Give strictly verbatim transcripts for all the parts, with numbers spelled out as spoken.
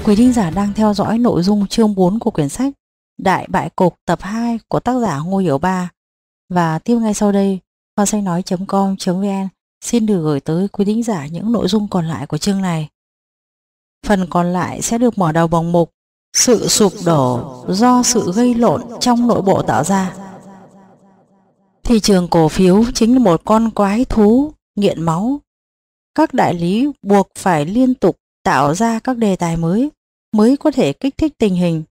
Quý thính giả đang theo dõi nội dung chương bốn của quyển sách Đại bại cục tập hai của tác giả Ngô Hiểu Ba. Và tiếp ngay sau đây, hoa sách nói chấm com chấm vn xin được gửi tới quý thính giả những nội dung còn lại của chương này. Phần còn lại sẽ được mở đầu bằng mục Sự sụp đổ do sự gây lộn trong nội bộ tạo ra. Thị trường cổ phiếu chính là một con quái thú nghiện máu. Các đại lý buộc phải liên tục tạo ra các đề tài mới mới có thể kích thích tình hình,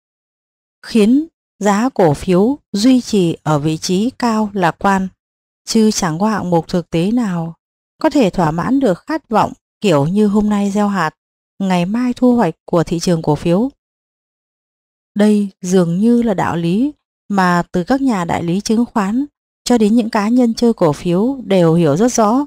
khiến giá cổ phiếu duy trì ở vị trí cao lạc quan, chứ chẳng có hạng mục thực tế nào có thể thỏa mãn được khát vọng kiểu như hôm nay gieo hạt, ngày mai thu hoạch của thị trường cổ phiếu. Đây dường như là đạo lý mà từ các nhà đại lý chứng khoán cho đến những cá nhân chơi cổ phiếu đều hiểu rất rõ.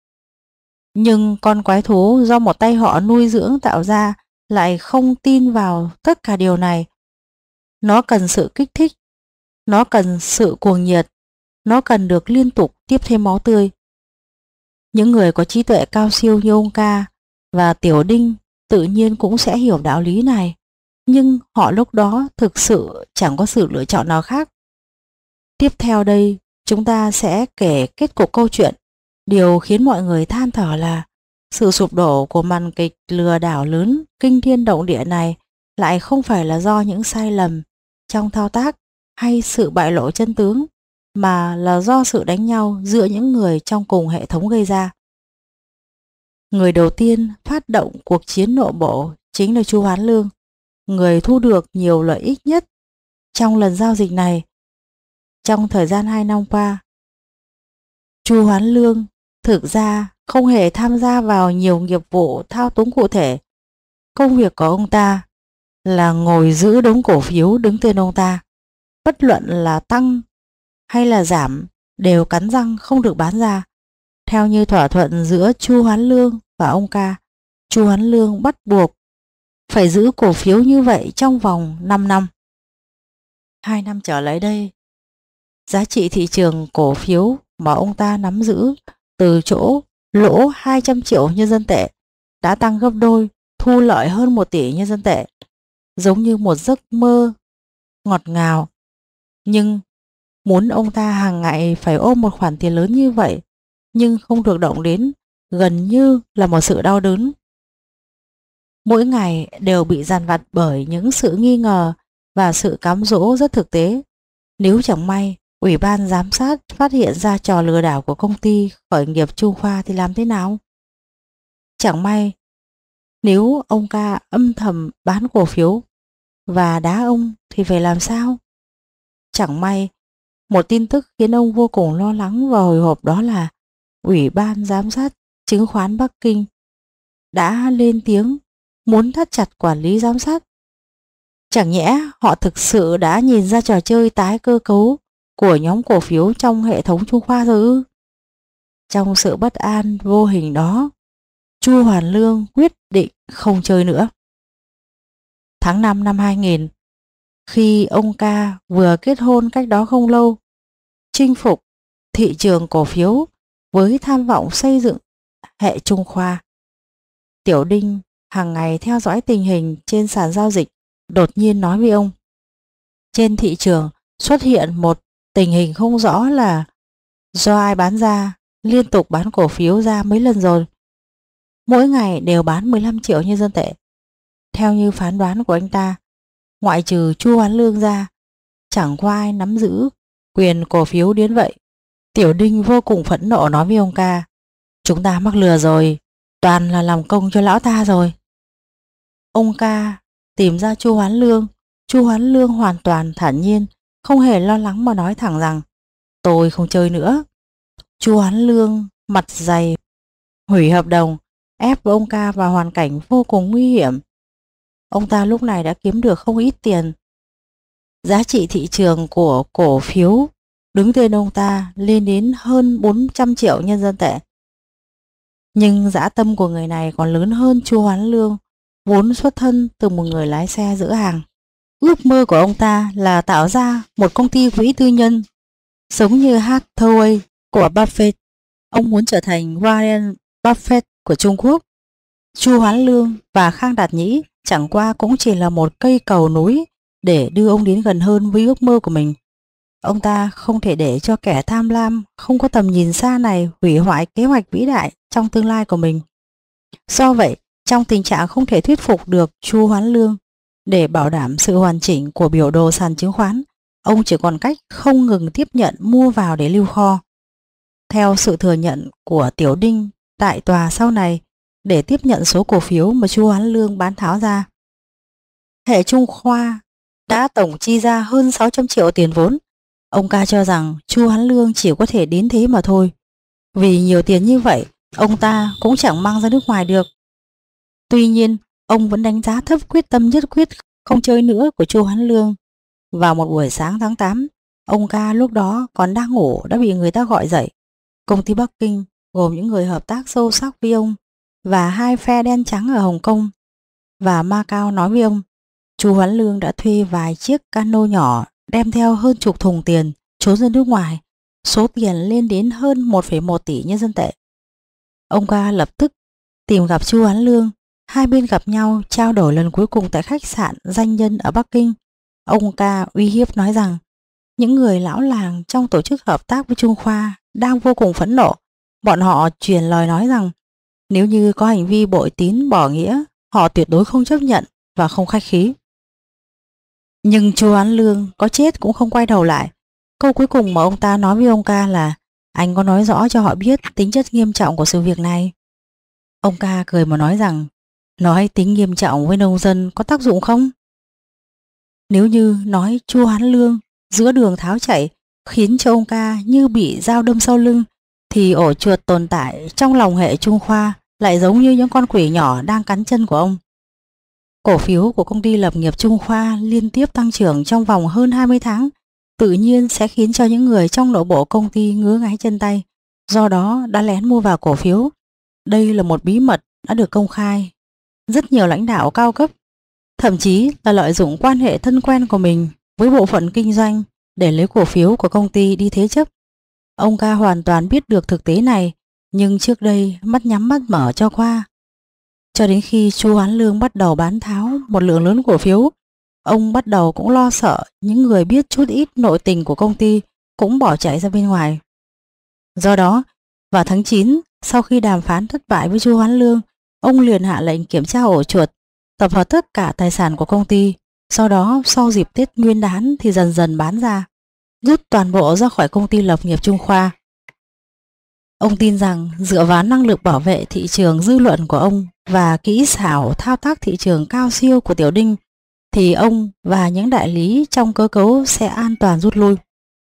Nhưng con quái thú do một tay họ nuôi dưỡng tạo ra lại không tin vào tất cả điều này. Nó cần sự kích thích, nó cần sự cuồng nhiệt, nó cần được liên tục tiếp thêm máu tươi. Những người có trí tuệ cao siêu như ông Ca và Tiểu Đinh tự nhiên cũng sẽ hiểu đạo lý này, nhưng họ lúc đó thực sự chẳng có sự lựa chọn nào khác. Tiếp theo đây, chúng ta sẽ kể kết cục câu chuyện. Điều khiến mọi người than thở là sự sụp đổ của màn kịch lừa đảo lớn kinh thiên động địa này lại không phải là do những sai lầm trong thao tác hay sự bại lộ chân tướng, mà là do sự đánh nhau giữa những người trong cùng hệ thống gây ra. Người đầu tiên phát động cuộc chiến nội bộ chính là Chu Hoán Lương, người thu được nhiều lợi ích nhất trong lần giao dịch này. Trong thời gian hai năm qua, Chu Hoán Lương thực ra không hề tham gia vào nhiều nghiệp vụ thao túng cụ thể. Công việc của ông ta là ngồi giữ đống cổ phiếu đứng tên ông ta. Bất luận là tăng hay là giảm đều cắn răng không được bán ra. Theo như thỏa thuận giữa Chu Hoán Lương và ông Ca, Chu Hoán Lương bắt buộc phải giữ cổ phiếu như vậy trong vòng năm năm. Hai năm trở lại đây, giá trị thị trường cổ phiếu mà ông ta nắm giữ từ chỗ lỗ hai trăm triệu nhân dân tệ đã tăng gấp đôi, thu lợi hơn một tỷ nhân dân tệ, giống như một giấc mơ ngọt ngào. Nhưng muốn ông ta hàng ngày phải ôm một khoản tiền lớn như vậy nhưng không được động đến gần như là một sự đau đớn. Mỗi ngày đều bị dằn vặt bởi những sự nghi ngờ và sự cám dỗ rất thực tế. Nếu chẳng may Ủy ban giám sát phát hiện ra trò lừa đảo của công ty khởi nghiệp Chu Khoa thì làm thế nào? Chẳng may nếu ông Ca âm thầm bán cổ phiếu và đá ông thì phải làm sao? Chẳng may một tin tức khiến ông vô cùng lo lắng và hồi hộp, đó là Ủy ban giám sát chứng khoán Bắc Kinh đã lên tiếng muốn thắt chặt quản lý giám sát. Chẳng nhẽ họ thực sự đã nhìn ra trò chơi tái cơ cấu của nhóm cổ phiếu trong hệ thống Chu Khoa rồi ư? Trong sự bất an vô hình đó, Chu Hoán Lương quyết định không chơi nữa. Tháng năm năm hai nghìn, khi ông Ca vừa kết hôn cách đó không lâu, chinh phục thị trường cổ phiếu với tham vọng xây dựng hệ Trung Khoa, Tiểu Đinh hàng ngày theo dõi tình hình trên sàn giao dịch đột nhiên nói với ông: trên thị trường xuất hiện một tình hình không rõ là do ai bán ra, liên tục bán cổ phiếu ra mấy lần rồi. Mỗi ngày đều bán mười lăm triệu nhân dân tệ. Theo như phán đoán của anh ta, ngoại trừ Chu Hoán Lương ra, chẳng có ai nắm giữ quyền cổ phiếu đến vậy. Tiểu Đinh vô cùng phẫn nộ nói với ông Ca: chúng ta mắc lừa rồi, toàn là làm công cho lão ta rồi. Ông Ca tìm ra Chu Hoán Lương. Chu Hoán Lương hoàn toàn thản nhiên, không hề lo lắng mà nói thẳng rằng: tôi không chơi nữa. Chu Hoán Lương mặt dày hủy hợp đồng, ép ông Ca vào hoàn cảnh vô cùng nguy hiểm. Ông ta lúc này đã kiếm được không ít tiền. Giá trị thị trường của cổ phiếu đứng tên ông ta lên đến hơn bốn trăm triệu nhân dân tệ. Nhưng dã tâm của người này còn lớn hơn Chu Hoán Lương, vốn xuất thân từ một người lái xe giữ hàng. Ước mơ của ông ta là tạo ra một công ty quỹ tư nhân, giống như Hathaway của Buffett. Ông muốn trở thành Warren Buffett của Trung Quốc. Chu Hoán Lương và Khang Đạt Nhĩ chẳng qua cũng chỉ là một cây cầu nối để đưa ông đến gần hơn với ước mơ của mình. Ông ta không thể để cho kẻ tham lam, không có tầm nhìn xa này hủy hoại kế hoạch vĩ đại trong tương lai của mình. Do vậy, trong tình trạng không thể thuyết phục được Chu Hoán Lương để bảo đảm sự hoàn chỉnh của biểu đồ sàn chứng khoán, ông chỉ còn cách không ngừng tiếp nhận mua vào để lưu kho. Theo sự thừa nhận của Tiểu Đinh tại tòa sau này, để tiếp nhận số cổ phiếu mà Chu Hoán Lương bán tháo ra, hệ Trung Khoa đã tổng chi ra hơn sáu trăm triệu tiền vốn. Ông ca cho rằng Chu Hoán Lương chỉ có thể đến thế mà thôi. Vì nhiều tiền như vậy, ông ta cũng chẳng mang ra nước ngoài được. Tuy nhiên, ông vẫn đánh giá thấp quyết tâm nhất quyết không chơi nữa của Chu Hoán Lương. Vào một buổi sáng tháng tám, ông ca lúc đó còn đang ngủ đã bị người ta gọi dậy. Công ty Bắc Kinh gồm những người hợp tác sâu sắc với ông và hai phe đen trắng ở Hồng Kông và Macau nói với ông, Chu Hoán Lương đã thuê vài chiếc cano nhỏ đem theo hơn chục thùng tiền trốn ra nước ngoài, số tiền lên đến hơn một phẩy một tỷ nhân dân tệ. Ông ca lập tức tìm gặp Chu Hoán Lương, hai bên gặp nhau trao đổi lần cuối cùng tại khách sạn danh nhân ở Bắc Kinh. Ông ca uy hiếp nói rằng những người lão làng trong tổ chức hợp tác với Trung Khoa đang vô cùng phẫn nộ. Bọn họ truyền lời nói rằng nếu như có hành vi bội tín bỏ nghĩa, họ tuyệt đối không chấp nhận và không khách khí. Nhưng Chu Hoán Lương có chết cũng không quay đầu lại. Câu cuối cùng mà ông ta nói với ông ca là anh có nói rõ cho họ biết tính chất nghiêm trọng của sự việc này. Ông ca cười mà nói rằng nói tính nghiêm trọng với nông dân có tác dụng không? Nếu như nói Chu Hoán Lương giữa đường tháo chạy khiến cho ông ca như bị dao đâm sau lưng, thì ổ chuột tồn tại trong lòng hệ Trung Khoa lại giống như những con quỷ nhỏ đang cắn chân của ông. Cổ phiếu của công ty lập nghiệp Trung Khoa liên tiếp tăng trưởng trong vòng hơn hai mươi tháng, tự nhiên sẽ khiến cho những người trong nội bộ công ty ngứa ngáy chân tay, do đó đã lén mua vào cổ phiếu. Đây là một bí mật đã được công khai. Rất nhiều lãnh đạo cao cấp, thậm chí là lợi dụng quan hệ thân quen của mình với bộ phận kinh doanh để lấy cổ phiếu của công ty đi thế chấp. Ông ca hoàn toàn biết được thực tế này, nhưng trước đây mắt nhắm mắt mở cho qua. Cho đến khi Chu Hoán Lương bắt đầu bán tháo một lượng lớn cổ phiếu, ông bắt đầu cũng lo sợ những người biết chút ít nội tình của công ty cũng bỏ chạy ra bên ngoài. Do đó, vào tháng chín, sau khi đàm phán thất bại với Chu Hoán Lương, ông liền hạ lệnh kiểm tra ổ chuột, tập hợp tất cả tài sản của công ty, sau đó sau dịp Tết Nguyên đán thì dần dần bán ra, rút toàn bộ ra khỏi công ty lập nghiệp Trung Khoa. Ông tin rằng dựa vào năng lực bảo vệ thị trường dư luận của ông và kỹ xảo thao tác thị trường cao siêu của Tiểu Đinh, thì ông và những đại lý trong cơ cấu sẽ an toàn rút lui.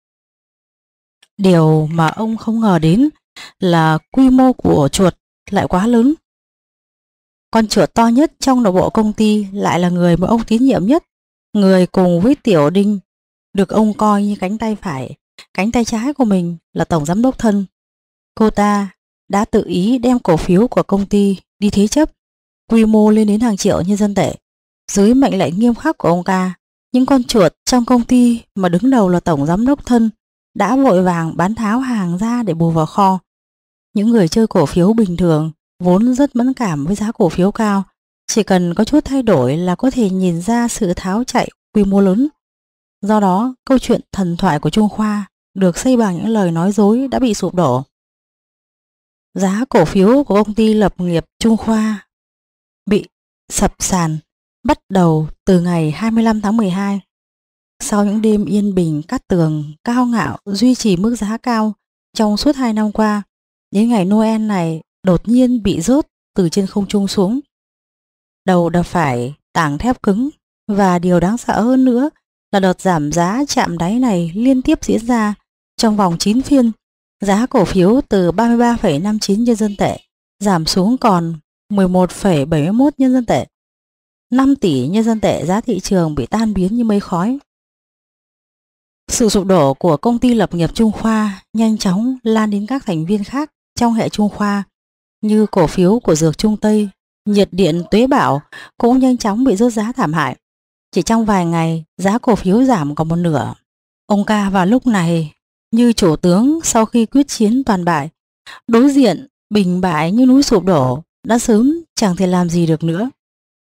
Điều mà ông không ngờ đến là quy mô của ổ chuột lại quá lớn. Con chuột to nhất trong nội bộ công ty lại là người mà ông tín nhiệm nhất, người cùng với Tiểu Đinh được ông coi như cánh tay phải, cánh tay trái của mình là tổng giám đốc thân. Cô ta đã tự ý đem cổ phiếu của công ty đi thế chấp, quy mô lên đến hàng triệu nhân dân tệ. Dưới mệnh lệnh nghiêm khắc của ông ca, những con chuột trong công ty mà đứng đầu là tổng giám đốc thân đã vội vàng bán tháo hàng ra để bù vào kho. Những người chơi cổ phiếu bình thường vốn rất mẫn cảm với giá cổ phiếu cao, chỉ cần có chút thay đổi là có thể nhìn ra sự tháo chạy quy mô lớn. Do đó, câu chuyện thần thoại của Trung Khoa được xây bằng những lời nói dối đã bị sụp đổ. Giá cổ phiếu của công ty lập nghiệp Trung Khoa bị sập sàn bắt đầu từ ngày hai mươi lăm tháng mười hai. Sau những đêm yên bình cát tường cao ngạo duy trì mức giá cao trong suốt hai năm qua, đến ngày Noel này đột nhiên bị rớt từ trên không trung xuống. Đầu đập phải tảng thép cứng, và điều đáng sợ hơn nữa là đợt giảm giá chạm đáy này liên tiếp diễn ra trong vòng chín phiên. Giá cổ phiếu từ ba mươi ba phẩy năm chín nhân dân tệ giảm xuống còn mười một phẩy bảy mươi mốt nhân dân tệ. năm tỷ nhân dân tệ giá thị trường bị tan biến như mây khói. Sự sụp đổ của công ty lập nghiệp Trung Khoa nhanh chóng lan đến các thành viên khác trong hệ Trung Khoa, như cổ phiếu của Dược Trung Tây, Nhiệt Điện Tuế Bảo cũng nhanh chóng bị rớt giá thảm hại. Chỉ trong vài ngày, giá cổ phiếu giảm còn một nửa. Ông ca vào lúc này như chủ tướng sau khi quyết chiến toàn bại, đối diện bình bại như núi sụp đổ, đã sớm chẳng thể làm gì được nữa.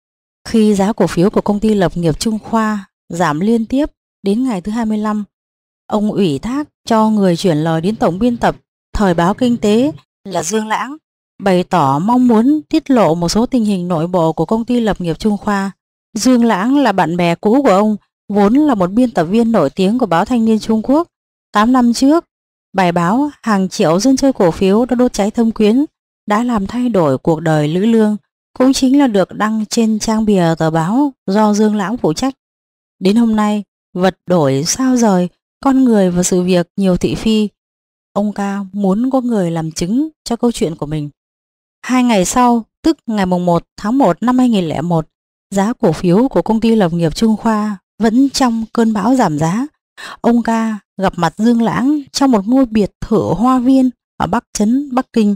Khi giá cổ phiếu của công ty lập nghiệp Trung Khoa giảm liên tiếp đến ngày thứ hai mươi lăm, ông ủy thác cho người chuyển lời đến tổng biên tập Thời báo Kinh tế là Dương Lãng, bày tỏ mong muốn tiết lộ một số tình hình nội bộ của công ty lập nghiệp Trung Khoa. Dương Lãng là bạn bè cũ của ông, vốn là một biên tập viên nổi tiếng của báo Thanh niên Trung Quốc. tám năm trước, bài báo hàng triệu dân chơi cổ phiếu đã đốt cháy Thâm Quyến đã làm thay đổi cuộc đời Lữ Lương, cũng chính là được đăng trên trang bìa tờ báo do Dương Lãng phụ trách. Đến hôm nay, vật đổi sao rời, con người và sự việc nhiều thị phi. Ông ca muốn có người làm chứng cho câu chuyện của mình. Hai ngày sau, tức ngày mùng một tháng một năm hai nghìn lẻ một, giá cổ phiếu của công ty lập nghiệp Trung Khoa vẫn trong cơn bão giảm giá. Ông ca gặp mặt Dương Lãng trong một ngôi biệt thự hoa viên ở Bắc Trấn, Bắc Kinh.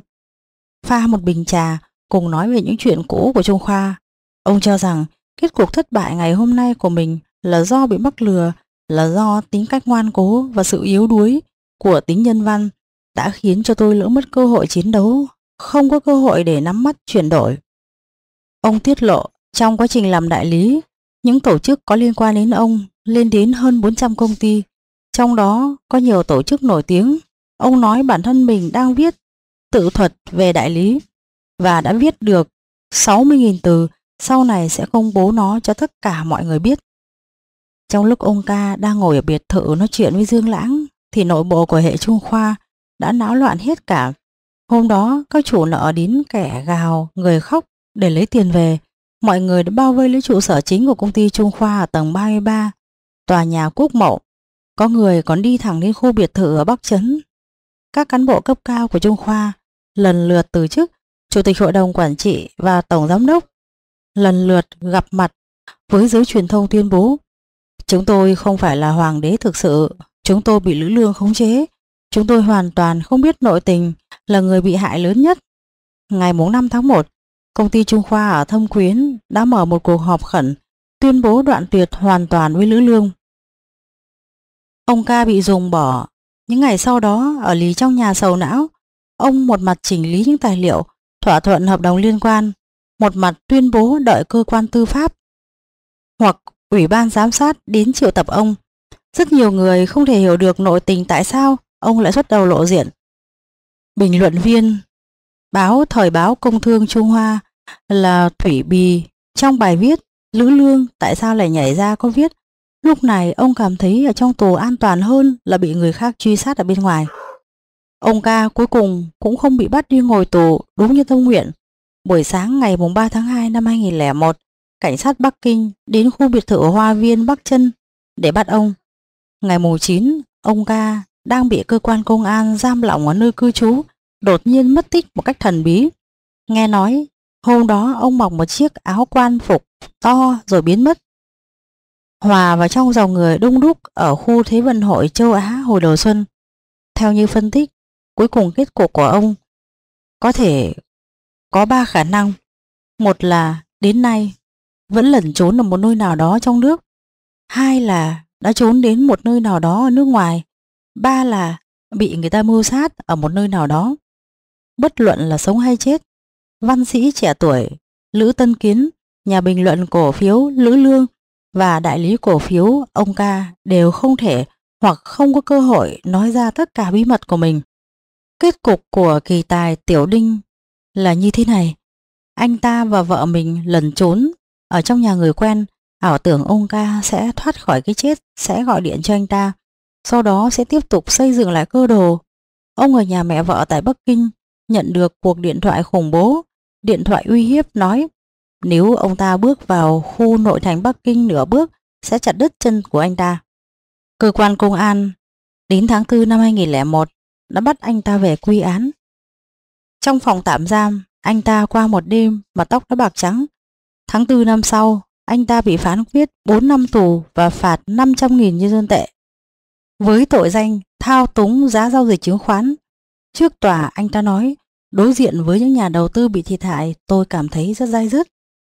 Pha một bình trà cùng nói về những chuyện cũ của Trung Khoa. Ông cho rằng kết cục thất bại ngày hôm nay của mình là do bị mắc lừa, là do tính cách ngoan cố và sự yếu đuối của tính nhân văn đã khiến cho tôi lỡ mất cơ hội chiến đấu, không có cơ hội để nắm bắt chuyển đổi. Ông tiết lộ trong quá trình làm đại lý, những tổ chức có liên quan đến ông lên đến hơn bốn trăm công ty, trong đó có nhiều tổ chức nổi tiếng. Ông nói bản thân mình đang viết tự thuật về đại lý và đã viết được sáu mươi nghìn từ, sau này sẽ công bố nó cho tất cả mọi người biết. Trong lúc ông ca đang ngồi ở biệt thự nói chuyện với Dương Lãng thì nội bộ của hệ Trung Khoa đã náo loạn hết cả. Hôm đó các chủ nợ đến kẻ gào người khóc để lấy tiền về. Mọi người đã bao vây lấy trụ sở chính của công ty Trung Khoa ở tầng ba mươi ba, tòa nhà Quốc Mậu. Có người còn đi thẳng đến khu biệt thự ở Bắc Trấn. Các cán bộ cấp cao của Trung Khoa lần lượt từ chức, chủ tịch hội đồng quản trị và tổng giám đốc lần lượt gặp mặt với giới truyền thông tuyên bố: chúng tôi không phải là hoàng đế thực sự, chúng tôi bị Lữ Lương khống chế, chúng tôi hoàn toàn không biết nội tình, là người bị hại lớn nhất. Ngày năm tháng một, công ty Trung Khoa ở Thâm Quyến đã mở một cuộc họp khẩn tuyên bố đoạn tuyệt hoàn toàn với Lữ Lương. Ông ca bị ruồng bỏ. Những ngày sau đó, ở lì trong nhà sầu não, ông một mặt chỉnh lý những tài liệu, thỏa thuận hợp đồng liên quan, một mặt tuyên bố đợi cơ quan tư pháp hoặc ủy ban giám sát đến triệu tập ông. Rất nhiều người không thể hiểu được nội tình tại sao ông lại xuất đầu lộ diện. Bình luận viên báo Thời báo Công thương Trung Hoa là Thủy Bì trong bài viết Lữ Lương tại sao lại nhảy ra có viết: lúc này ông cảm thấy ở trong tù an toàn hơn là bị người khác truy sát ở bên ngoài. Ông ca cuối cùng cũng không bị bắt đi ngồi tù đúng như tâm nguyện. Buổi sáng ngày ba tháng hai năm hai nghìn lẻ một, cảnh sát Bắc Kinh đến khu biệt thự Hoa viên Bắc Trân để bắt ông. Ngày chín, ông ca đang bị cơ quan công an giam lỏng ở nơi cư trú, đột nhiên mất tích một cách thần bí. Nghe nói hôm đó ông mặc một chiếc áo quan phục to rồi biến mất, hòa vào trong dòng người đông đúc ở khu Thế vận hội châu Á hồi đầu xuân. Theo như phân tích, cuối cùng kết cục của ông có thể có ba khả năng. Một là đến nay vẫn lẩn trốn ở một nơi nào đó trong nước. Hai là đã trốn đến một nơi nào đó ở nước ngoài. Ba là bị người ta mưu sát ở một nơi nào đó. Bất luận là sống hay chết, văn sĩ trẻ tuổi Lữ Tân Kiến, nhà bình luận cổ phiếu Lữ Lương và đại lý cổ phiếu ông ca đều không thể hoặc không có cơ hội nói ra tất cả bí mật của mình. Kết cục của kỳ tài Tiểu Đinh là như thế này. Anh ta và vợ mình lẩn trốn ở trong nhà người quen, ảo tưởng ông ca sẽ thoát khỏi cái chết, sẽ gọi điện cho anh ta, sau đó sẽ tiếp tục xây dựng lại cơ đồ. Ông ở nhà mẹ vợ tại Bắc Kinh nhận được cuộc điện thoại khủng bố, điện thoại uy hiếp nói nếu ông ta bước vào khu nội thành Bắc Kinh nửa bước sẽ chặt đứt chân của anh ta. Cơ quan công an đến tháng tư năm hai nghìn lẻ một đã bắt anh ta về quy án. Trong phòng tạm giam, anh ta qua một đêm mà tóc đã bạc trắng. Tháng tư năm sau, anh ta bị phán quyết bốn năm tù và phạt năm trăm nghìn nhân dân tệ với tội danh thao túng giá giao dịch chứng khoán. Trước tòa, anh ta nói, đối diện với những nhà đầu tư bị thiệt hại, tôi cảm thấy rất day dứt.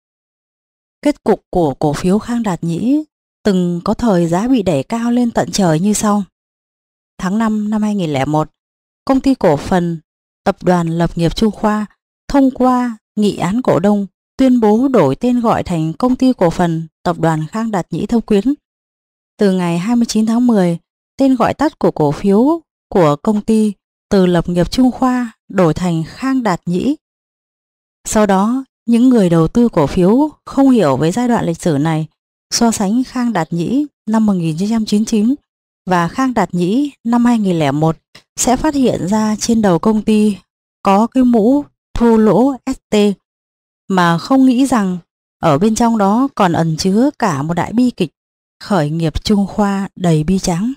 Kết cục của cổ phiếu Khang Đạt Nhĩ từng có thời giá bị đẩy cao lên tận trời như sau. Tháng năm năm hai nghìn lẻ một, công ty cổ phần Tập đoàn Lập nghiệp Trung Khoa thông qua nghị án cổ đông tuyên bố đổi tên gọi thành Công ty Cổ phần Tập đoàn Khang Đạt Nhĩ Thâm Quyến. Từ ngày hai mươi chín tháng mười, tên gọi tắt của cổ phiếu của công ty từ Lập nghiệp Trung Khoa đổi thành Khang Đạt Nhĩ. Sau đó, những người đầu tư cổ phiếu không hiểu về giai đoạn lịch sử này so sánh Khang Đạt Nhĩ năm một nghìn chín trăm chín mươi chín và Khang Đạt Nhĩ năm hai nghìn lẻ một sẽ phát hiện ra trên đầu công ty có cái mũ thua lỗ ét tê mà không nghĩ rằng ở bên trong đó còn ẩn chứa cả một đại bi kịch khởi nghiệp Trung Khoa đầy bi tráng.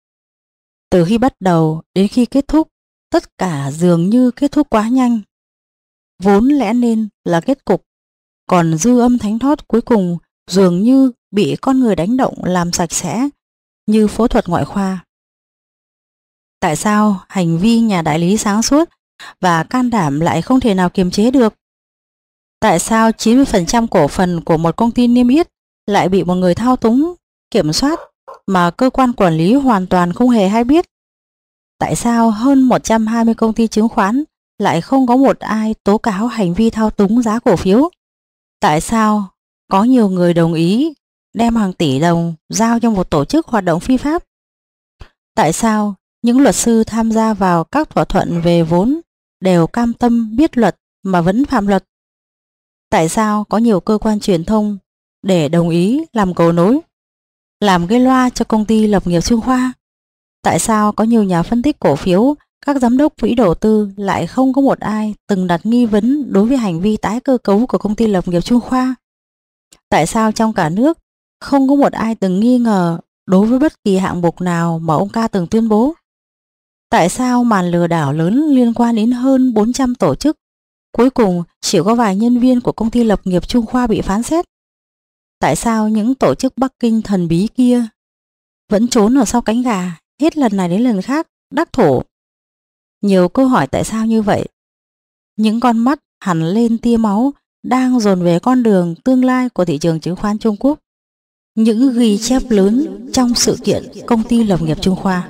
Từ khi bắt đầu đến khi kết thúc, tất cả dường như kết thúc quá nhanh. Vốn lẽ nên là kết cục, còn dư âm thánh thót cuối cùng dường như bị con người đánh động làm sạch sẽ như phẫu thuật ngoại khoa. Tại sao hành vi nhà đại lý sáng suốt và can đảm lại không thể nào kiềm chế được? Tại sao chín mươi phần trăm cổ phần của một công ty niêm yết lại bị một người thao túng, kiểm soát mà cơ quan quản lý hoàn toàn không hề hay biết? Tại sao hơn một trăm hai mươi công ty chứng khoán lại không có một ai tố cáo hành vi thao túng giá cổ phiếu? Tại sao có nhiều người đồng ý đem hàng tỷ đồng giao cho một tổ chức hoạt động phi pháp? Tại sao những luật sư tham gia vào các thỏa thuận về vốn đều cam tâm biết luật mà vẫn phạm luật? Tại sao có nhiều cơ quan truyền thông để đồng ý làm cầu nối, làm gây loa cho công ty Lập nghiệp Trung Khoa? Tại sao có nhiều nhà phân tích cổ phiếu, các giám đốc quỹ đầu tư lại không có một ai từng đặt nghi vấn đối với hành vi tái cơ cấu của công ty Lập nghiệp Trung Khoa? Tại sao trong cả nước không có một ai từng nghi ngờ đối với bất kỳ hạng mục nào mà ông ca từng tuyên bố? Tại sao màn lừa đảo lớn liên quan đến hơn bốn trăm tổ chức, cuối cùng chỉ có vài nhân viên của công ty Lập nghiệp Trung Khoa bị phán xét? Tại sao những tổ chức Bắc Kinh thần bí kia vẫn trốn ở sau cánh gà, hết lần này đến lần khác đắc thủ? Nhiều câu hỏi tại sao như vậy. Những con mắt hằn lên tia máu đang dồn về con đường tương lai của thị trường chứng khoán Trung Quốc. Những ghi chép lớn trong sự kiện công ty Lập nghiệp Trung Khoa.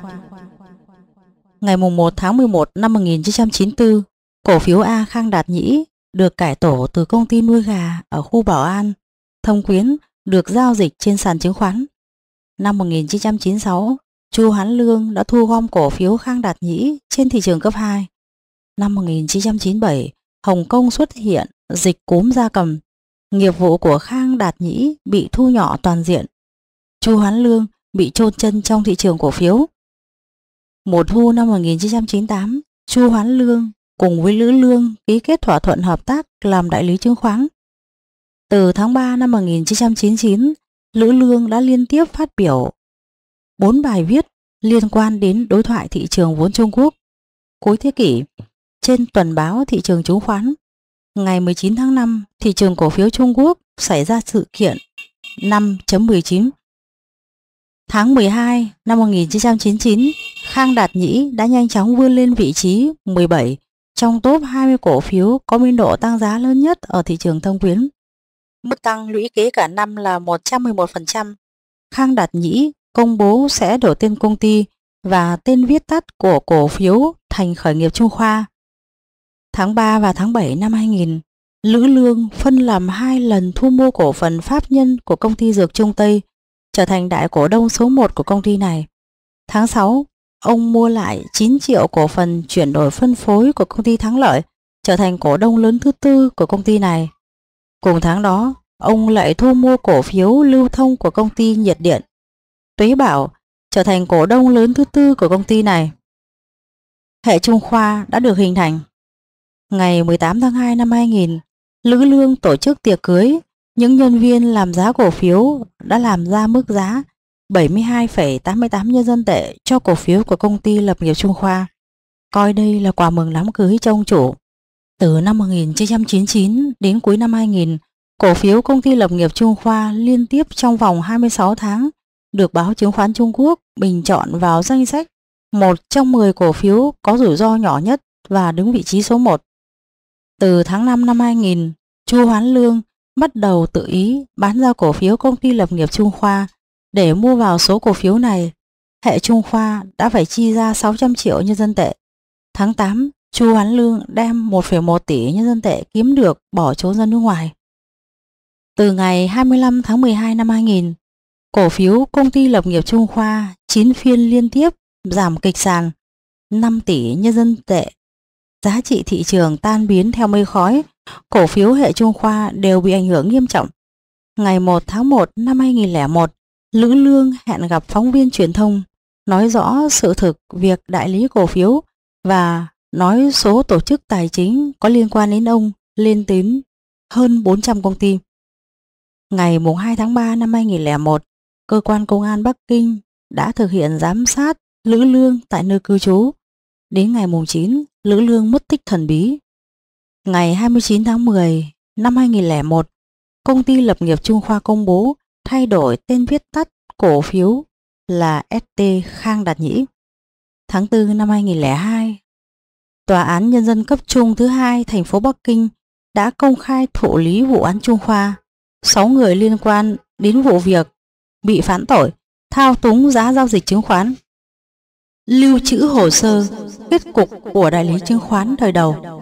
Ngày một tháng mười một năm một nghìn chín trăm chín mươi tư, cổ phiếu A Khang Đạt Nhĩ được cải tổ từ công ty nuôi gà ở khu Bảo An, Thâm Quyến được giao dịch trên sàn chứng khoán. Năm một nghìn chín trăm chín mươi sáu, Chu Hoán Lương đã thu gom cổ phiếu Khang Đạt Nhĩ trên thị trường cấp hai. Năm một nghìn chín trăm chín mươi bảy, Hồng Kông xuất hiện dịch cúm gia cầm. Nghiệp vụ của Khang Đạt Nhĩ bị thu nhỏ toàn diện. Chu Hoán Lương bị chôn chân trong thị trường cổ phiếu. Mùa thu năm một nghìn chín trăm chín mươi tám, Chu Hoán Lương cùng với Lữ Lương ký kết thỏa thuận hợp tác làm đại lý chứng khoán. Từ tháng ba năm một nghìn chín trăm chín mươi chín, Lữ Lương đã liên tiếp phát biểu bốn bài viết liên quan đến đối thoại thị trường vốn Trung Quốc cuối thế kỷ trên tuần báo thị trường chứng khoán. Ngày mười chín tháng năm, thị trường cổ phiếu Trung Quốc xảy ra sự kiện năm chấm mười chín. Tháng mười hai năm một nghìn chín trăm chín mươi chín, Khang Đạt Nhĩ đã nhanh chóng vươn lên vị trí mười bảy trong top hai mươi cổ phiếu có biên độ tăng giá lớn nhất ở thị trường Thâm Quyến. Mức tăng lũy kế cả năm là một trăm mười một phần trăm. Khang Đạt Nhĩ công bố sẽ đổi tên công ty và tên viết tắt của cổ phiếu thành Khởi nghiệp Trung Khoa. Tháng ba và tháng bảy năm hai nghìn, Lữ Lương phân làm hai lần thu mua cổ phần pháp nhân của công ty Dược Trung Tây, trở thành đại cổ đông số một của công ty này. Tháng sáu, ông mua lại chín triệu cổ phần chuyển đổi phân phối của công ty Thắng Lợi, trở thành cổ đông lớn thứ tư của công ty này. Cùng tháng đó, ông lại thu mua cổ phiếu lưu thông của công ty Nhiệt Điện, Tuế Bảo, trở thành cổ đông lớn thứ tư của công ty này. Hệ Trung Khoa đã được hình thành. Ngày mười tám tháng hai năm hai nghìn, Lữ Lương tổ chức tiệc cưới. Những nhân viên làm giá cổ phiếu đã làm ra mức giá bảy mươi hai phẩy tám mươi tám nhân dân tệ cho cổ phiếu của công ty Lập nghiệp Trung Khoa, coi đây là quà mừng đám cưới cho ông chủ. Từ năm một nghìn chín trăm chín mươi chín đến cuối năm hai nghìn, cổ phiếu công ty Lập nghiệp Trung Khoa liên tiếp trong vòng hai mươi sáu tháng được báo chứng khoán Trung Quốc bình chọn vào danh sách một trong mười cổ phiếu có rủi ro nhỏ nhất và đứng vị trí số một. Từ tháng năm năm hai nghìn, Chu Hoán Lương bắt đầu tự ý bán ra cổ phiếu công ty Lập nghiệp Trung Khoa. Để mua vào số cổ phiếu này, hệ Trung Khoa đã phải chi ra sáu trăm triệu nhân dân tệ. Tháng tám, Chu Hoán Lương đem một phẩy một tỷ nhân dân tệ kiếm được bỏ trốn ra nước ngoài. Từ ngày hai mươi lăm tháng mười hai năm hai nghìn, cổ phiếu Công ty Lập nghiệp Trung Khoa chín phiên liên tiếp giảm kịch sàn, năm tỷ nhân dân tệ. Giá trị thị trường tan biến theo mây khói, cổ phiếu hệ Trung Khoa đều bị ảnh hưởng nghiêm trọng. Ngày một tháng một năm hai nghìn lẻ một, Lữ Lương hẹn gặp phóng viên truyền thông, nói rõ sự thực việc đại lý cổ phiếu và nói số tổ chức tài chính có liên quan đến ông lên đến hơn bốn trăm công ty. Ngày hai tháng ba năm hai nghìn lẻ một, cơ quan công an Bắc Kinh đã thực hiện giám sát Lữ Lương tại nơi cư trú. Đến ngày chín, Lữ Lương mất tích thần bí. Ngày hai mươi chín tháng mười năm hai nghìn lẻ một, Công ty Lập nghiệp Trung Khoa công bố thay đổi tên viết tắt cổ phiếu là ét tê Khang Đạt Nhĩ. Tháng tư năm hai nghìn lẻ hai, Tòa án Nhân dân cấp trung thứ hai thành phố Bắc Kinh đã công khai thụ lý vụ án Trung Khoa. sáu người liên quan đến vụ việc bị phán tội thao túng giá giao dịch chứng khoán, lưu trữ hồ sơ, kết cục của đại lý chứng khoán thời đầu.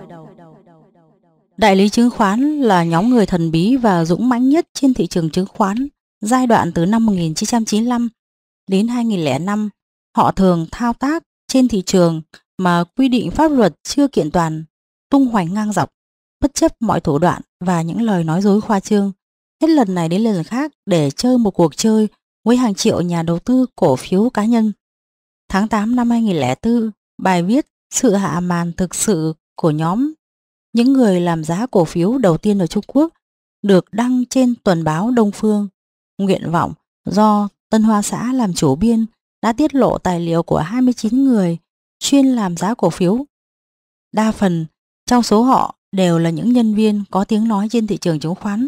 Đại lý chứng khoán là nhóm người thần bí và dũng mãnh nhất trên thị trường chứng khoán. Giai đoạn từ năm một nghìn chín trăm chín mươi lăm đến hai nghìn lẻ năm, họ thường thao tác trên thị trường mà quy định pháp luật chưa kiện toàn, tung hoành ngang dọc, bất chấp mọi thủ đoạn và những lời nói dối khoa trương, hết lần này đến lần khác để chơi một cuộc chơi với hàng triệu nhà đầu tư cổ phiếu cá nhân. Tháng tám năm hai nghìn lẻ bốn, bài viết Sự hạ màn thực sự của nhóm những người làm giá cổ phiếu đầu tiên ở Trung Quốc được đăng trên tuần báo Đông Phương. Nguyện vọng do Tân Hoa Xã làm chủ biên đã tiết lộ tài liệu của hai mươi chín người chuyên làm giá cổ phiếu. Đa phần trong số họ đều là những nhân viên có tiếng nói trên thị trường chứng khoán.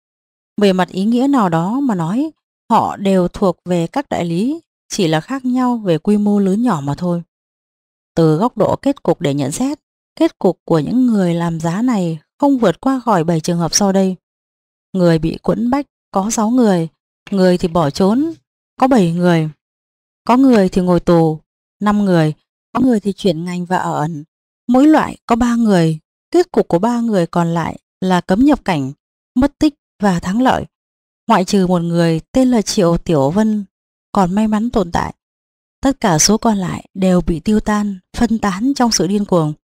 Về mặt ý nghĩa nào đó mà nói, họ đều thuộc về các đại lý, chỉ là khác nhau về quy mô lớn nhỏ mà thôi. Từ góc độ kết cục để nhận xét, kết cục của những người làm giá này không vượt qua khỏi bảy trường hợp sau đây. Người bị quẫn bách có sáu người, người thì bỏ trốn có bảy người, có người thì ngồi tù năm người, có người thì chuyển ngành và ở ẩn. Mỗi loại có ba người, kết cục của ba người còn lại là cấm nhập cảnh, mất tích và thắng lợi. Ngoại trừ một người tên là Triệu Tiểu Vân còn may mắn tồn tại. Tất cả số còn lại đều bị tiêu tan, phân tán trong sự điên cuồng.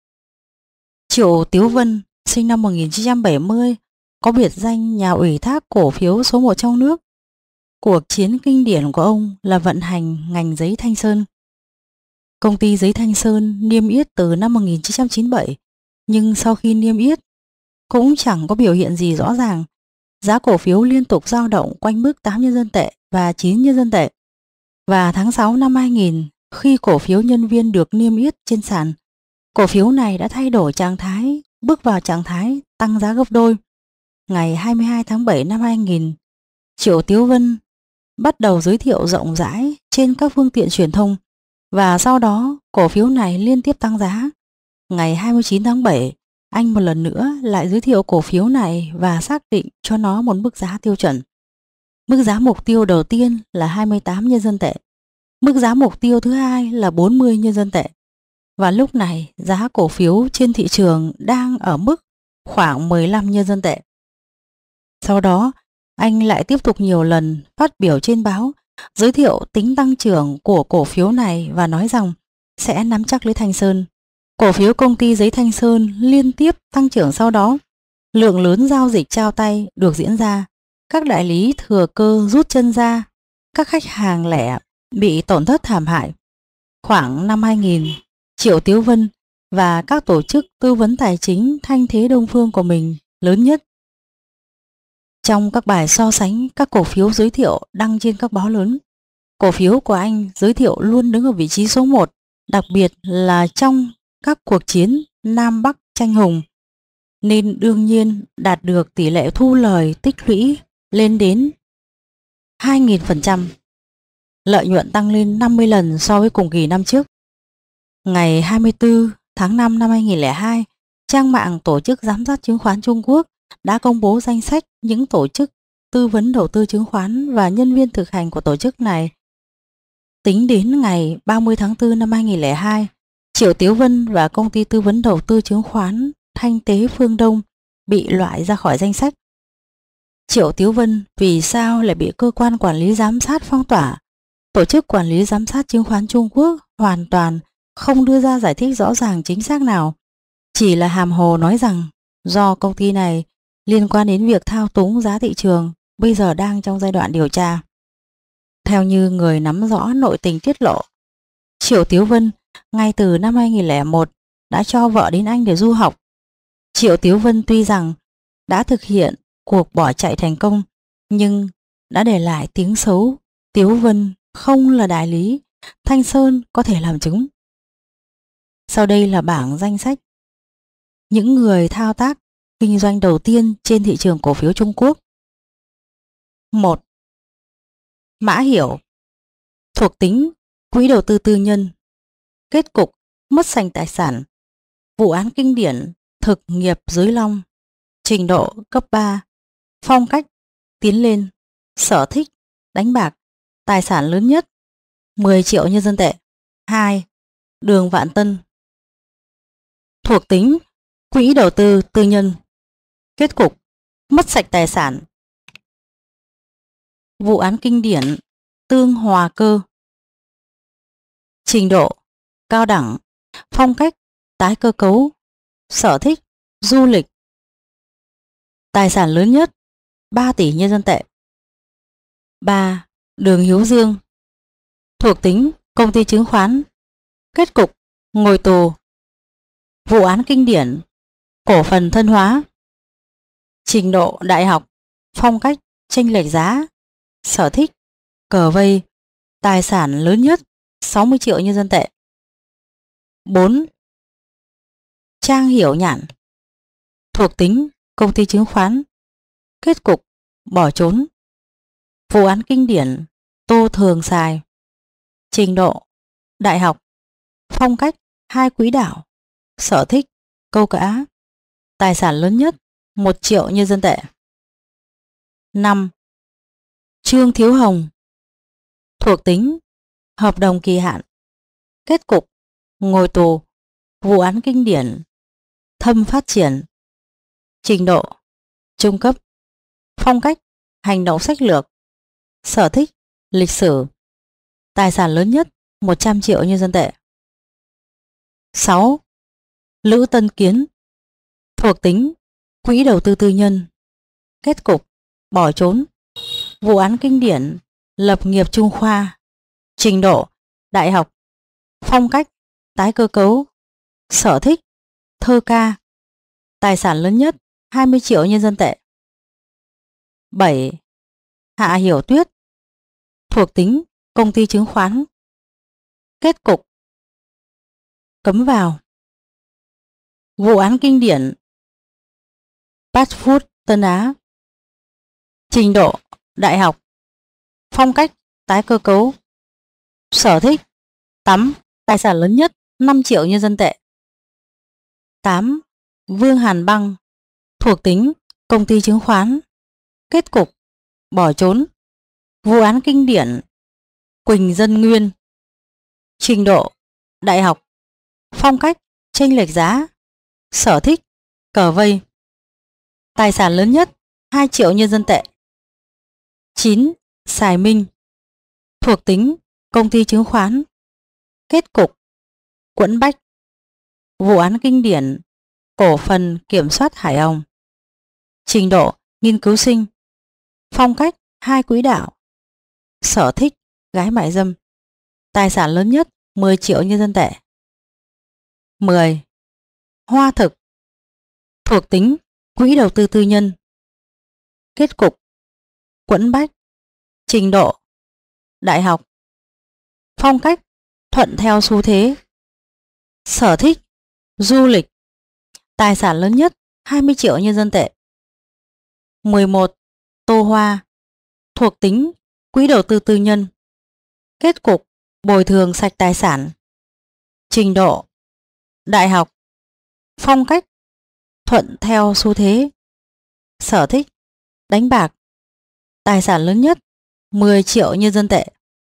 Triệu Tiểu Vân sinh năm một nghìn chín trăm bảy mươi, có biệt danh nhà ủy thác cổ phiếu số một trong nước. Cuộc chiến kinh điển của ông là vận hành ngành giấy Thanh Sơn. Công ty giấy Thanh Sơn niêm yết từ năm một nghìn chín trăm chín mươi bảy, nhưng sau khi niêm yết cũng chẳng có biểu hiện gì rõ ràng. Giá cổ phiếu liên tục dao động quanh mức tám nhân dân tệ và chín nhân dân tệ. Và tháng sáu năm hai nghìn, khi cổ phiếu nhân viên được niêm yết trên sàn, cổ phiếu này đã thay đổi trạng thái, bước vào trạng thái tăng giá gấp đôi. Ngày hai mươi hai tháng bảy năm hai nghìn, Triệu Tiểu Vân bắt đầu giới thiệu rộng rãi trên các phương tiện truyền thông, và sau đó cổ phiếu này liên tiếp tăng giá. Ngày hai mươi chín tháng bảy, anh một lần nữa lại giới thiệu cổ phiếu này và xác định cho nó một mức giá tiêu chuẩn. Mức giá mục tiêu đầu tiên là hai mươi tám nhân dân tệ. Mức giá mục tiêu thứ hai là bốn mươi nhân dân tệ. Và lúc này giá cổ phiếu trên thị trường đang ở mức khoảng mười lăm nhân dân tệ. Sau đó, anh lại tiếp tục nhiều lần phát biểu trên báo, giới thiệu tính tăng trưởng của cổ phiếu này và nói rằng sẽ nắm chắc lấy Thanh Sơn. Cổ phiếu công ty giấy Thanh Sơn liên tiếp tăng trưởng sau đó. Lượng lớn giao dịch trao tay được diễn ra. Các đại lý thừa cơ rút chân ra. Các khách hàng lẻ bị tổn thất thảm hại. Khoảng năm hai nghìn, Triệu Tiểu Vân và các tổ chức tư vấn tài chính thanh thế Đông Phương của mình lớn nhất. Trong các bài so sánh các cổ phiếu giới thiệu đăng trên các báo lớn, cổ phiếu của anh giới thiệu luôn đứng ở vị trí số một, đặc biệt là trong các cuộc chiến Nam Bắc tranh hùng, nên đương nhiên đạt được tỷ lệ thu lời tích lũy lên đến hai nghìn phần trăm. Lợi nhuận tăng lên năm mươi lần so với cùng kỳ năm trước. Ngày hai mươi tư tháng năm năm hai nghìn lẻ hai, trang mạng Tổ chức Giám sát Chứng khoán Trung Quốc đã công bố danh sách những tổ chức tư vấn đầu tư chứng khoán và nhân viên thực hành của tổ chức này. Tính đến ngày ba mươi tháng tư năm hai nghìn lẻ hai, Triệu Tiểu Vân và công ty tư vấn đầu tư chứng khoán Thanh Tế Phương Đông bị loại ra khỏi danh sách. Triệu Tiếu Vân vì sao lại bị cơ quan quản lý giám sát phong tỏa? Tổ chức quản lý giám sát chứng khoán Trung Quốc hoàn toàn không đưa ra giải thích rõ ràng chính xác nào, chỉ là hàm hồ nói rằng do công ty này liên quan đến việc thao túng giá thị trường, bây giờ đang trong giai đoạn điều tra. Theo như người nắm rõ nội tình tiết lộ, Triệu Tiếu Vân ngay từ năm hai nghìn lẻ một đã cho vợ đến Anh để du học. Triệu Tiếu Vân tuy rằng đã thực hiện cuộc bỏ chạy thành công, nhưng đã để lại tiếng xấu. Tiếu Vân không là đại lý, Thanh Sơn có thể làm chứng. Sau đây là bảng danh sách những người thao tác kinh doanh đầu tiên trên thị trường cổ phiếu Trung Quốc. một. Mã Hiểu, thuộc tính quỹ đầu tư tư nhân, kết cục mất sạch tài sản, vụ án kinh điển thực nghiệp dưới long, trình độ cấp ba, phong cách tiến lên, sở thích đánh bạc, tài sản lớn nhất mười triệu nhân dân tệ. hai. Đường Vạn Tân, thuộc tính quỹ đầu tư tư nhân, kết cục mất sạch tài sản, vụ án kinh điển Tương Hòa Cơ, trình độ cao đẳng, phong cách tái cơ cấu, sở thích du lịch, tài sản lớn nhất ba tỷ nhân dân tệ. ba. Đường Hiếu Dương, thuộc tính công ty chứng khoán, kết cục ngồi tù, vụ án kinh điển cổ phần Thân Hóa, trình độ đại học, phong cách chênh lệch giá, sở thích cờ vây, tài sản lớn nhất sáu mươi triệu nhân dân tệ. bốn. Trang Hiểu Nhạn, thuộc tính công ty chứng khoán, kết cục bỏ trốn, vụ án kinh điển Tô Thường Sài, trình độ đại học, phong cách hai quỹ đảo, sở thích câu cá, tài sản lớn nhất một triệu nhân dân tệ. năm. Trương Thiếu Hồng, thuộc tính hợp đồng kỳ hạn, kết cục ngồi tù, vụ án kinh điển Thâm Phát Triển, trình độ trung cấp, phong cách hành động sách lược, sở thích lịch sử, tài sản lớn nhất một trăm triệu nhân dân tệ. sáu. Lữ Tân Kiến, thuộc tính quỹ đầu tư tư nhân, kết cục bỏ trốn, vụ án kinh điển Lập nghiệp Trung Khoa, trình độ đại học, phong cách tái cơ cấu, sở thích thơ ca, tài sản lớn nhất hai mươi triệu nhân dân tệ. bảy. Hạ Hiểu Tuyết, thuộc tính công ty chứng khoán, kết cục cấm vào, vụ án kinh điển Fast Food Tân Á, trình độ đại học, phong cách tái cơ cấu, sở thích tắm, tài sản lớn nhất năm triệu nhân dân tệ. tám. Vương Hàn Băng, thuộc tính công ty chứng khoán, kết cục bỏ trốn, vụ án kinh điển Quỳnh Dân Nguyên, trình độ đại học, phong cách chênh lệch giá, sở thích cờ vây, tài sản lớn nhất hai triệu nhân dân tệ. chín. Sài Minh, thuộc tính công ty chứng khoán, kết cục quẫn bách, vụ án kinh điển cổ phần kiểm soát Hải Âu, trình độ nghiên cứu sinh, phong cách hai quỹ đạo, sở thích gái mại dâm, tài sản lớn nhất mười triệu nhân dân tệ. mười. Hoa Thực, thuộc tính quỹ đầu tư tư nhân, kết cục quẫn bách, trình độ đại học, phong cách thuận theo xu thế, sở thích du lịch, tài sản lớn nhất hai mươi triệu nhân dân tệ. mười một. Tô Hoa, thuộc tính quỹ đầu tư tư nhân, kết cục bồi thường sạch tài sản, trình độ đại học, phong cách thuận theo xu thế, sở thích đánh bạc, tài sản lớn nhất mười triệu nhân dân tệ.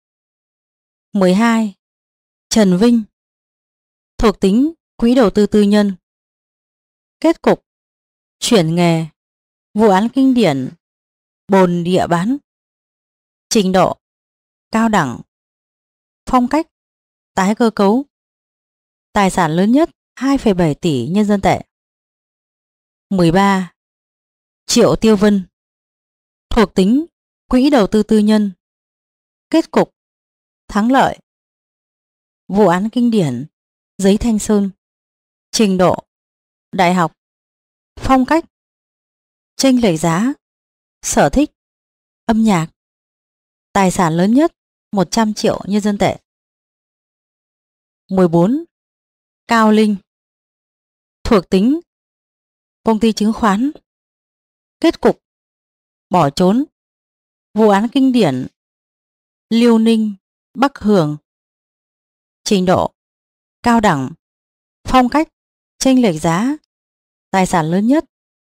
mười hai. Trần Vinh, thuộc tính quỹ đầu tư tư nhân, kết cục chuyển nghề, vụ án kinh điển bồn địa bán. Trình độ cao đẳng. Phong cách tái cơ cấu. Tài sản lớn nhất hai phẩy bảy tỷ nhân dân tệ. mười ba. Triệu Tiêu Vân. Thuộc tính quỹ đầu tư tư nhân. Kết cục thắng lợi. Vụ án kinh điển Giấy Thanh Sơn. Trình độ đại học. Phong cách chênh lệch giá. Sở thích âm nhạc. Tài sản lớn nhất một trăm triệu nhân dân tệ. mười bốn. Cao Linh. Thuộc tính công ty chứng khoán. Kết cục bỏ trốn. Vụ án kinh điển Liêu Ninh Bắc Hường. Trình độ cao đẳng. Phong cách chênh lệch giá. Tài sản lớn nhất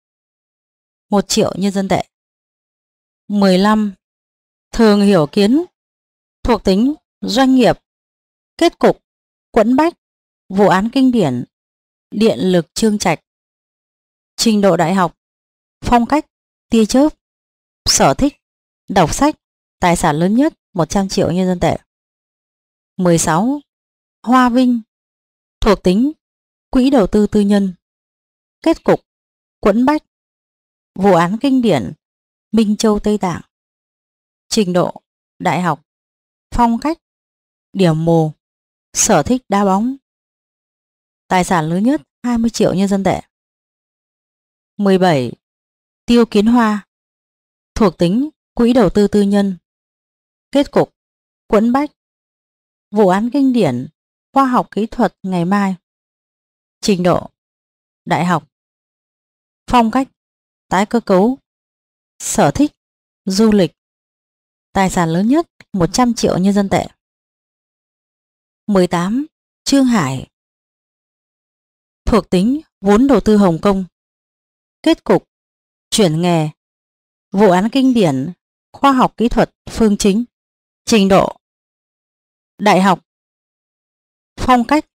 một triệu nhân dân tệ. mười lăm. Thường Hiểu Kiến. Thuộc tính doanh nghiệp. Kết cục quẫn bách. Vụ án kinh điển Điện lực Chương Trạch. Trình độ đại học. Phong cách tia chớp. Sở thích đọc sách. Tài sản lớn nhất một trăm triệu nhân dân tệ. mười sáu. Hoa Vinh. Thuộc tính quỹ đầu tư tư nhân. Kết cục quẫn bách. Vụ án kinh điển Minh Châu Tây Tạng. Trình độ đại học. Phong cách điểm mù. Sở thích đá bóng. Tài sản lớn nhất hai mươi triệu nhân dân tệ. mười bảy. Tiêu Kiến Hoa. Thuộc tính quỹ đầu tư tư nhân. Kết cục quẫn bách. Vụ án kinh điển Khoa học kỹ thuật ngày mai. Trình độ đại học. Phong cách tái cơ cấu. Sở thích du lịch. Tài sản lớn nhất một trăm triệu nhân dân tệ. mười tám. Trương Hải. Thuộc tính vốn đầu tư Hồng Kông. Kết cục chuyển nghề. Vụ án kinh điển Khoa học kỹ thuật Phương Chính. Trình độ đại học. Phong cách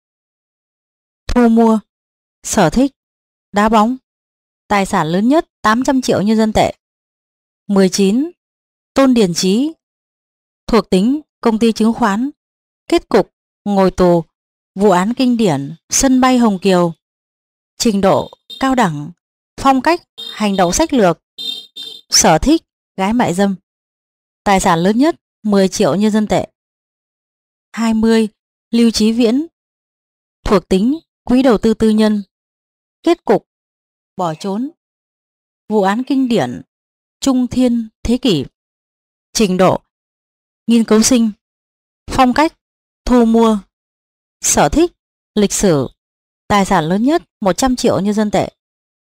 thu mua. Sở thích đá bóng. Tài sản lớn nhất tám trăm triệu nhân dân tệ. mười chín. Tôn Điền Chí. Thuộc tính công ty chứng khoán. Kết cục ngồi tù. Vụ án kinh điển Sân bay Hồng Kiều. Trình độ cao đẳng. Phong cách hành động sách lược. Sở thích gái mại dâm. Tài sản lớn nhất mười triệu nhân dân tệ. hai mươi. Lưu Chí Viễn. Thuộc tính quỹ đầu tư tư nhân. Kết cục bỏ trốn. Vụ án kinh điển Trung Thiên Thế Kỷ. Trình độ nghiên cứu sinh. Phong cách thu mua. Sở thích lịch sử. Tài sản lớn nhất một trăm triệu nhân dân tệ.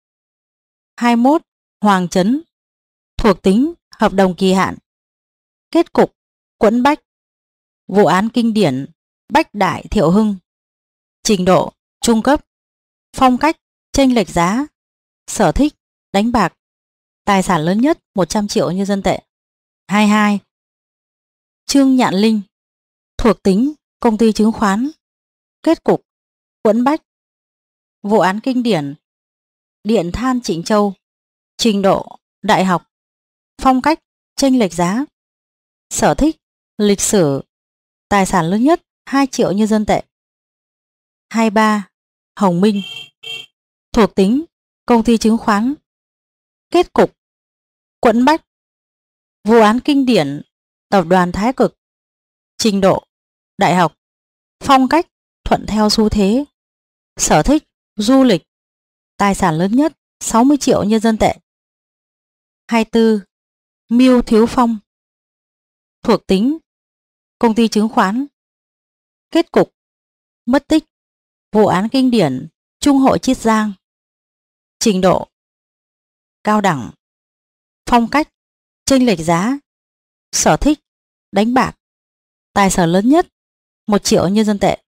hai mươi mốt. Hoàng Trấn. Thuộc tính hợp đồng kỳ hạn. Kết cục quẫn bách. Vụ án kinh điển Bách Đại Thiệu Hưng. Trình độ trung cấp. Phong cách chênh lệch giá. Sở thích đánh bạc. Tài sản lớn nhất một trăm triệu nhân dân tệ. hai mươi hai. Trương Nhạn Linh. Thuộc tính công ty chứng khoán. Kết cục quẫn bách. Vụ án kinh điển Điện than Trịnh Châu. Trình độ đại học. Phong cách chênh lệch giá. Sở thích lịch sử. Tài sản lớn nhất hai triệu nhân dân tệ. hai mươi ba. Hồng Minh. Thuộc tính công ty chứng khoán. Kết cục quẫn bách. Vụ án kinh điển Tập đoàn Thái Cực. Trình độ đại học. Phong cách thuận theo xu thế. Sở thích du lịch. Tài sản lớn nhất sáu mươi triệu nhân dân tệ. hai mươi tư. Miêu Thiếu Phong. Thuộc tính công ty chứng khoán. Kết cục mất tích. Vụ án kinh điển Trung Hội Chiết Giang. Trình độ cao đẳng. Phong cách chênh lệch giá. Sở thích đánh bạc. Tài sản lớn nhất một triệu nhân dân tệ.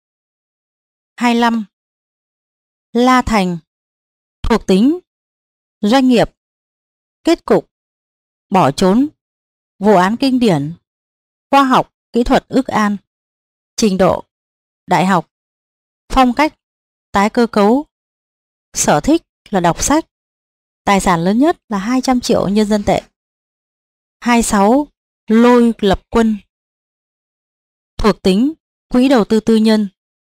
hai mươi lăm. La Thành. Thuộc tính doanh nghiệp. Kết cục bỏ trốn. Vụ án kinh điển Khoa học kỹ thuật Ước An. Trình độ đại học. Phong cách tái cơ cấu. Sở thích là đọc sách. Tài sản lớn nhất là hai trăm triệu nhân dân tệ. hai mươi sáu. Lôi lập quân. Thuộc tính: quỹ đầu tư tư nhân.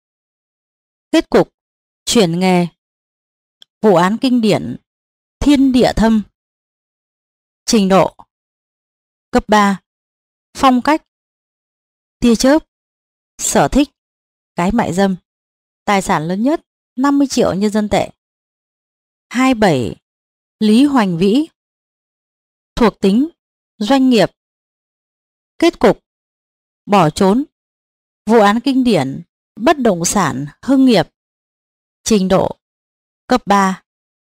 Kết cục: chuyển nghề. Vụ án kinh điển: Thiên Địa Thâm. Trình độ: cấp ba. Phong cách: tia chớp. Sở thích: gái mại dâm. Tài sản lớn nhất: năm mươi triệu nhân dân tệ. hai mươi bảy. Lý Hoành Vĩ. Thuộc tính: doanh nghiệp. Kết cục: bỏ trốn. Vụ án kinh điển: bất động sản hưng nghiệp. Trình độ: cấp ba.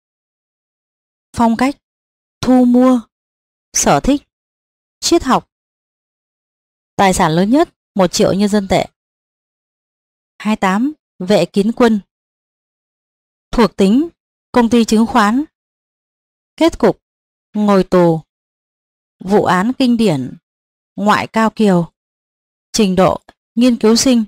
Phong cách: thu mua. Sở thích: triết học. Tài sản lớn nhất: một triệu nhân dân tệ. hai mươi tám. Vệ Kiến Quân. Thuộc tính: công ty chứng khoán. Kết cục: ngồi tù. Vụ án kinh điển: Ngoại Cao Kiều. Trình độ: nghiên cứu sinh.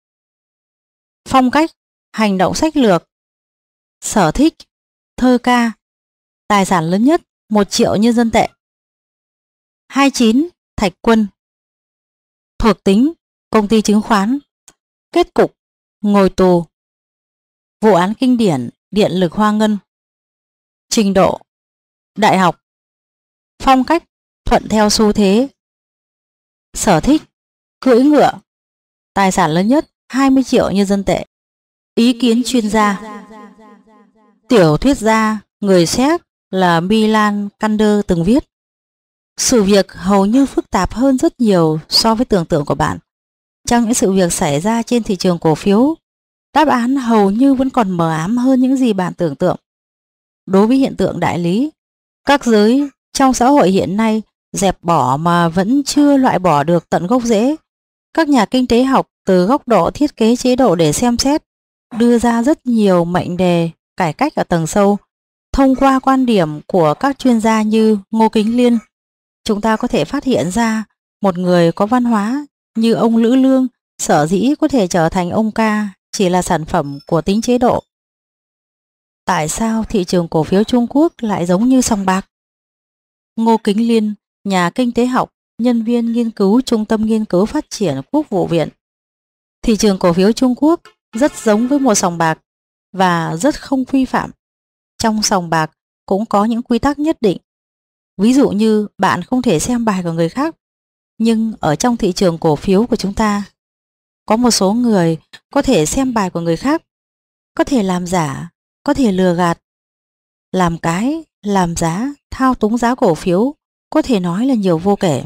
Phong cách: hành động sách lược. Sở thích: thơ ca. Tài sản lớn nhất: một triệu nhân dân tệ. hai mươi chín. Thạch Quân. Thuộc tính: công ty chứng khoán. Kết cục: ngồi tù. Vụ án kinh điển: điện lực Hoa Ngân. Trình độ: đại học. Phong cách: thuận theo xu thế. Sở thích: cưỡi ngựa. Tài sản lớn nhất: hai mươi triệu nhân dân tệ. Ý kiến chuyên gia: tiểu thuyết gia người Séc là Milan Kundera từng viết: sự việc hầu như phức tạp hơn rất nhiều so với tưởng tượng của bạn. Trong những sự việc xảy ra trên thị trường cổ phiếu, đáp án hầu như vẫn còn mờ ám hơn những gì bạn tưởng tượng. Đối với hiện tượng đại lý, các giới trong xã hội hiện nay dẹp bỏ mà vẫn chưa loại bỏ được tận gốc rễ. Các nhà kinh tế học từ góc độ thiết kế chế độ để xem xét, đưa ra rất nhiều mệnh đề cải cách ở tầng sâu. Thông qua quan điểm của các chuyên gia như Ngô Kính Liên, chúng ta có thể phát hiện ra một người có văn hóa như ông Lữ Lương sở dĩ có thể trở thành ông ca chỉ là sản phẩm của tính chế độ. Tại sao thị trường cổ phiếu Trung Quốc lại giống như sòng bạc? Ngô Kính Liên, nhà kinh tế học, nhân viên nghiên cứu Trung tâm Nghiên cứu Phát triển Quốc vụ viện. Thị trường cổ phiếu Trung Quốc rất giống với một sòng bạc và rất không quy phạm. Trong sòng bạc cũng có những quy tắc nhất định. Ví dụ như bạn không thể xem bài của người khác. Nhưng ở trong thị trường cổ phiếu của chúng ta, có một số người có thể xem bài của người khác, có thể làm giả, có thể lừa gạt, làm cái, làm giá, thao túng giá cổ phiếu, có thể nói là nhiều vô kể.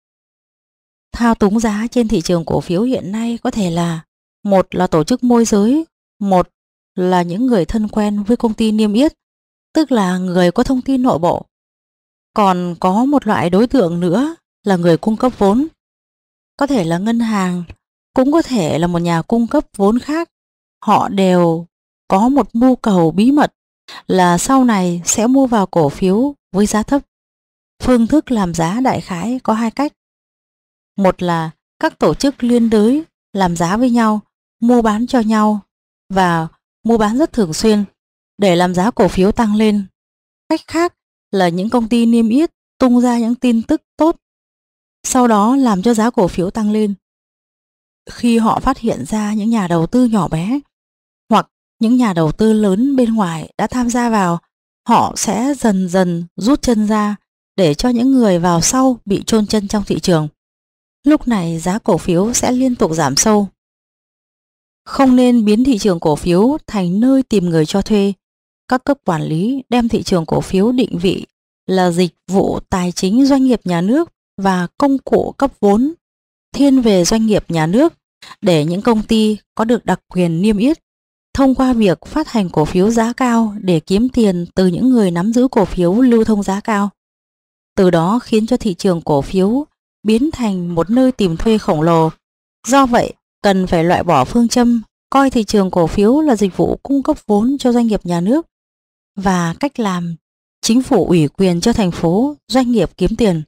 Thao túng giá trên thị trường cổ phiếu hiện nay có thể là một là tổ chức môi giới, một là những người thân quen với công ty niêm yết, tức là người có thông tin nội bộ. Còn có một loại đối tượng nữa là người cung cấp vốn, có thể là ngân hàng, cũng có thể là một nhà cung cấp vốn khác. Họ đều có một mưu cầu bí mật là sau này sẽ mua vào cổ phiếu với giá thấp. Phương thức làm giá đại khái có hai cách. Một là các tổ chức liên đới làm giá với nhau, mua bán cho nhau và mua bán rất thường xuyên để làm giá cổ phiếu tăng lên. Cách khác là những công ty niêm yết tung ra những tin tức tốt, sau đó làm cho giá cổ phiếu tăng lên. Khi họ phát hiện ra những nhà đầu tư nhỏ bé hoặc những nhà đầu tư lớn bên ngoài đã tham gia vào, họ sẽ dần dần rút chân ra để cho những người vào sau bị chôn chân trong thị trường. Lúc này giá cổ phiếu sẽ liên tục giảm sâu. Không nên biến thị trường cổ phiếu thành nơi tìm người cho thuê. Các cấp quản lý đem thị trường cổ phiếu định vị là dịch vụ tài chính doanh nghiệp nhà nước và công cụ cấp vốn thiên về doanh nghiệp nhà nước để những công ty có được đặc quyền niêm yết thông qua việc phát hành cổ phiếu giá cao để kiếm tiền từ những người nắm giữ cổ phiếu lưu thông giá cao. Từ đó khiến cho thị trường cổ phiếu biến thành một nơi tìm thuê khổng lồ. Do vậy, cần phải loại bỏ phương châm coi thị trường cổ phiếu là dịch vụ cung cấp vốn cho doanh nghiệp nhà nước và cách làm chính phủ ủy quyền cho thành phố, doanh nghiệp kiếm tiền.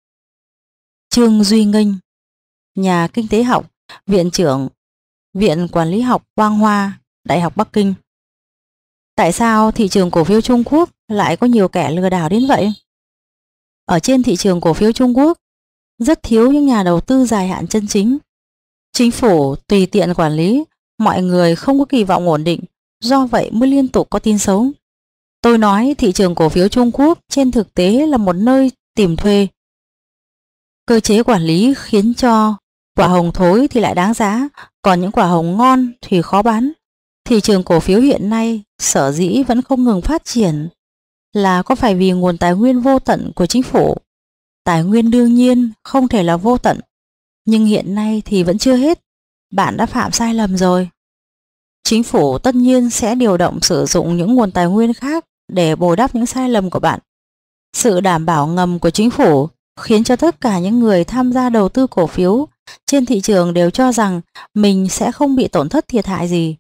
Trương Duy Nghênh, nhà kinh tế học, viện trưởng Viện Quản lý học Quang Hoa, Đại học Bắc Kinh. Tại sao thị trường cổ phiếu Trung Quốc lại có nhiều kẻ lừa đảo đến vậy? Ở trên thị trường cổ phiếu Trung Quốc, rất thiếu những nhà đầu tư dài hạn chân chính. Chính phủ tùy tiện quản lý, mọi người không có kỳ vọng ổn định, do vậy mới liên tục có tin xấu. Tôi nói thị trường cổ phiếu Trung Quốc trên thực tế là một nơi tìm thuê. Cơ chế quản lý khiến cho quả hồng thối thì lại đáng giá, còn những quả hồng ngon thì khó bán. Thị trường cổ phiếu hiện nay sở dĩ vẫn không ngừng phát triển là có phải vì nguồn tài nguyên vô tận của chính phủ. Tài nguyên đương nhiên không thể là vô tận, nhưng hiện nay thì vẫn chưa hết. Bạn đã phạm sai lầm rồi. Chính phủ tất nhiên sẽ điều động sử dụng những nguồn tài nguyên khác để bồi đắp những sai lầm của bạn. Sự đảm bảo ngầm của chính phủ khiến cho tất cả những người tham gia đầu tư cổ phiếu trên thị trường đều cho rằng mình sẽ không bị tổn thất thiệt hại gì.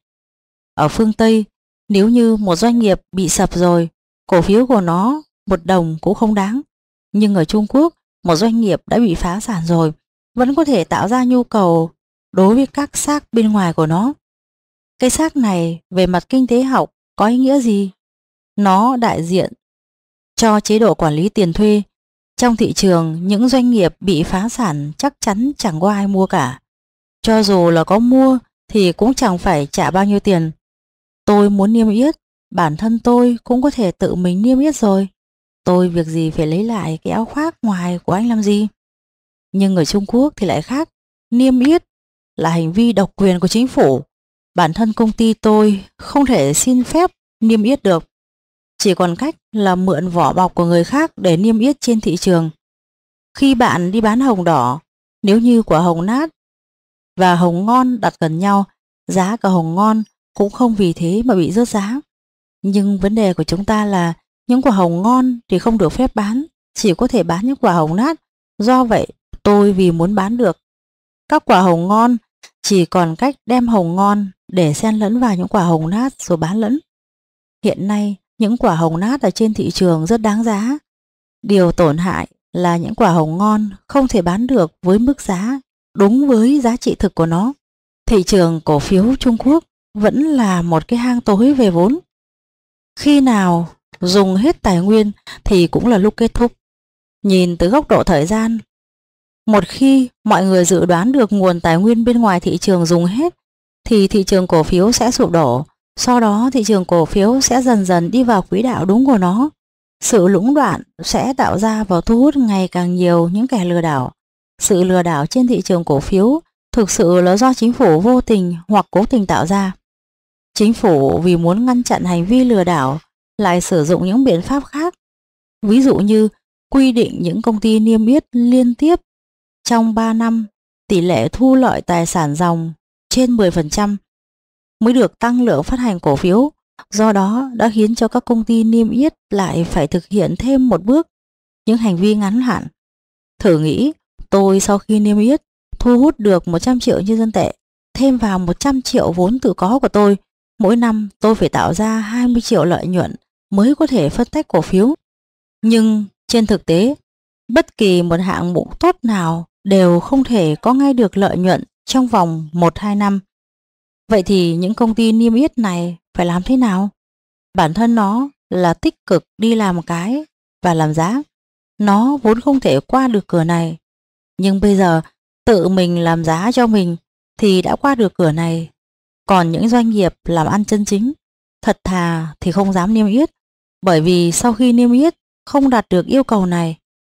Ở phương Tây, nếu như một doanh nghiệp bị sập rồi, cổ phiếu của nó một đồng cũng không đáng. Nhưng ở Trung Quốc, một doanh nghiệp đã bị phá sản rồi, vẫn có thể tạo ra nhu cầu đối với các xác bên ngoài của nó. Cái xác này về mặt kinh tế học có ý nghĩa gì? Nó đại diện cho chế độ quản lý tiền thuê. Trong thị trường, những doanh nghiệp bị phá sản chắc chắn chẳng có ai mua cả. Cho dù là có mua thì cũng chẳng phải trả bao nhiêu tiền. Tôi muốn niêm yết, bản thân tôi cũng có thể tự mình niêm yết rồi. Tôi việc gì phải lấy lại cái áo khoác ngoài của anh làm gì? Nhưng ở Trung Quốc thì lại khác. Niêm yết là hành vi độc quyền của chính phủ. Bản thân công ty tôi không thể xin phép niêm yết được. Chỉ còn cách là mượn vỏ bọc của người khác để niêm yết trên thị trường. Khi bạn đi bán hồng đỏ, nếu như quả hồng nát và hồng ngon đặt gần nhau, giá cả hồng ngon cũng không vì thế mà bị rớt giá. Nhưng vấn đề của chúng ta là những quả hồng ngon thì không được phép bán, chỉ có thể bán những quả hồng nát. Do vậy, tôi vì muốn bán được các quả hồng ngon, chỉ còn cách đem hồng ngon để xen lẫn vào những quả hồng nát rồi bán lẫn. Hiện nay, những quả hồng nát ở trên thị trường rất đáng giá. Điều tổn hại là những quả hồng ngon không thể bán được với mức giá đúng với giá trị thực của nó. Thị trường cổ phiếu Trung Quốc vẫn là một cái hang tối về vốn. Khi nào dùng hết tài nguyên thì cũng là lúc kết thúc. Nhìn từ góc độ thời gian, một khi mọi người dự đoán được nguồn tài nguyên bên ngoài thị trường dùng hết thì thị trường cổ phiếu sẽ sụp đổ. Sau đó thị trường cổ phiếu sẽ dần dần đi vào quỹ đạo đúng của nó. Sự lũng đoạn sẽ tạo ra và thu hút ngày càng nhiều những kẻ lừa đảo. Sự lừa đảo trên thị trường cổ phiếu thực sự là do chính phủ vô tình hoặc cố tình tạo ra. Chính phủ vì muốn ngăn chặn hành vi lừa đảo lại sử dụng những biện pháp khác. Ví dụ như quy định những công ty niêm yết liên tiếp trong ba năm tỷ lệ thu lợi tài sản ròng trên mười phần trăm mới được tăng lượng phát hành cổ phiếu. Do đó đã khiến cho các công ty niêm yết lại phải thực hiện thêm một bước những hành vi ngắn hạn. Thử nghĩ, tôi sau khi niêm yết thu hút được một trăm triệu nhân dân tệ, thêm vào một trăm triệu vốn tự có của tôi, mỗi năm tôi phải tạo ra hai mươi triệu lợi nhuận mới có thể phân tách cổ phiếu. Nhưng trên thực tế, bất kỳ một hạng mục tốt nào đều không thể có ngay được lợi nhuận trong vòng một hai năm. Vậy thì những công ty niêm yết này phải làm thế nào? Bản thân nó là tích cực đi làm cái và làm giá. Nó vốn không thể qua được cửa này. Nhưng bây giờ tự mình làm giá cho mình thì đã qua được cửa này. Còn những doanh nghiệp làm ăn chân chính, thật thà thì không dám niêm yết. Bởi vì sau khi niêm yết không đạt được yêu cầu này.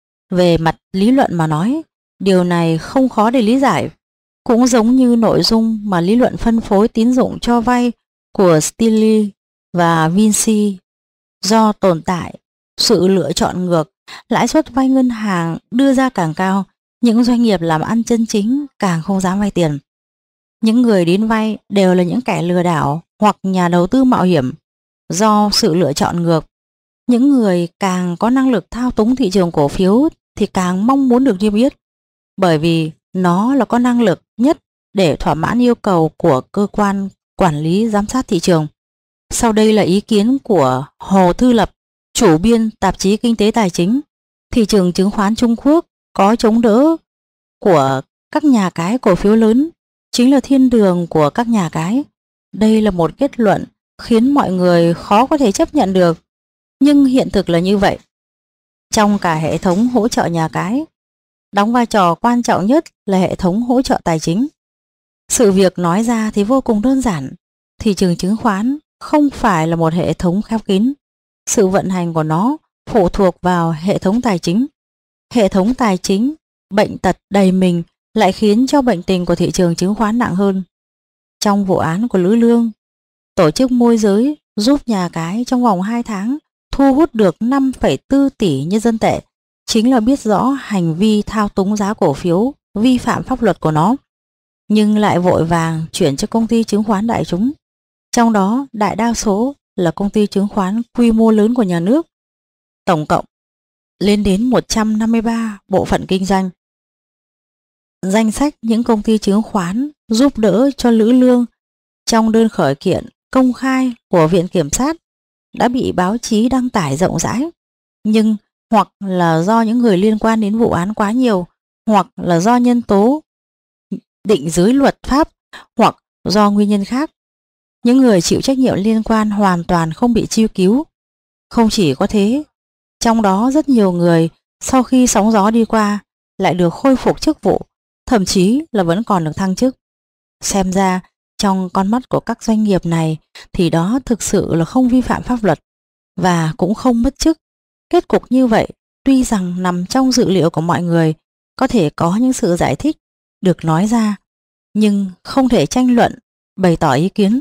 Về mặt lý luận mà nói, điều này không khó để lý giải. Cũng giống như nội dung mà lý luận phân phối tín dụng cho vay của Stilly và Vinci. Do tồn tại sự lựa chọn ngược, lãi suất vay ngân hàng đưa ra càng cao, những doanh nghiệp làm ăn chân chính càng không dám vay tiền. Những người đến vay đều là những kẻ lừa đảo hoặc nhà đầu tư mạo hiểm. Do sự lựa chọn ngược, những người càng có năng lực thao túng thị trường cổ phiếu thì càng mong muốn được niêm yết, bởi vì nó là có năng lực nhất để thỏa mãn yêu cầu của cơ quan quản lý giám sát thị trường. Sau đây là ý kiến của Hồ Thư Lập, chủ biên tạp chí Kinh tế Tài chính. Thị trường chứng khoán Trung Quốc có chống đỡ của các nhà cái cổ phiếu lớn, chính là thiên đường của các nhà cái. Đây là một kết luận khiến mọi người khó có thể chấp nhận được, nhưng hiện thực là như vậy. Trong cả hệ thống hỗ trợ nhà cái, đóng vai trò quan trọng nhất là hệ thống hỗ trợ tài chính. Sự việc nói ra thì vô cùng đơn giản. Thị trường chứng khoán không phải là một hệ thống khép kín. Sự vận hành của nó phụ thuộc vào hệ thống tài chính. Hệ thống tài chính, bệnh tật đầy mình lại khiến cho bệnh tình của thị trường chứng khoán nặng hơn. Trong vụ án của Lữ Lương, tổ chức môi giới giúp nhà cái trong vòng hai tháng thu hút được năm phẩy bốn tỷ nhân dân tệ, chính là biết rõ hành vi thao túng giá cổ phiếu, vi phạm pháp luật của nó, nhưng lại vội vàng chuyển cho công ty chứng khoán đại chúng. Trong đó đại đa số là công ty chứng khoán quy mô lớn của nhà nước. Tổng cộng lên đến một trăm năm mươi ba bộ phận kinh doanh. Danh sách những công ty chứng khoán giúp đỡ cho Lữ Lương trong đơn khởi kiện công khai của Viện Kiểm sát đã bị báo chí đăng tải rộng rãi, nhưng hoặc là do những người liên quan đến vụ án quá nhiều, hoặc là do nhân tố định giới luật pháp, hoặc do nguyên nhân khác, những người chịu trách nhiệm liên quan hoàn toàn không bị truy cứu. Không chỉ có thế, trong đó rất nhiều người sau khi sóng gió đi qua lại được khôi phục chức vụ, thậm chí là vẫn còn được thăng chức. Xem ra trong con mắt của các doanh nghiệp này thì đó thực sự là không vi phạm pháp luật và cũng không mất chức. Kết cục như vậy tuy rằng nằm trong dự liệu của mọi người, có thể có những sự giải thích được nói ra, nhưng không thể tranh luận, bày tỏ ý kiến.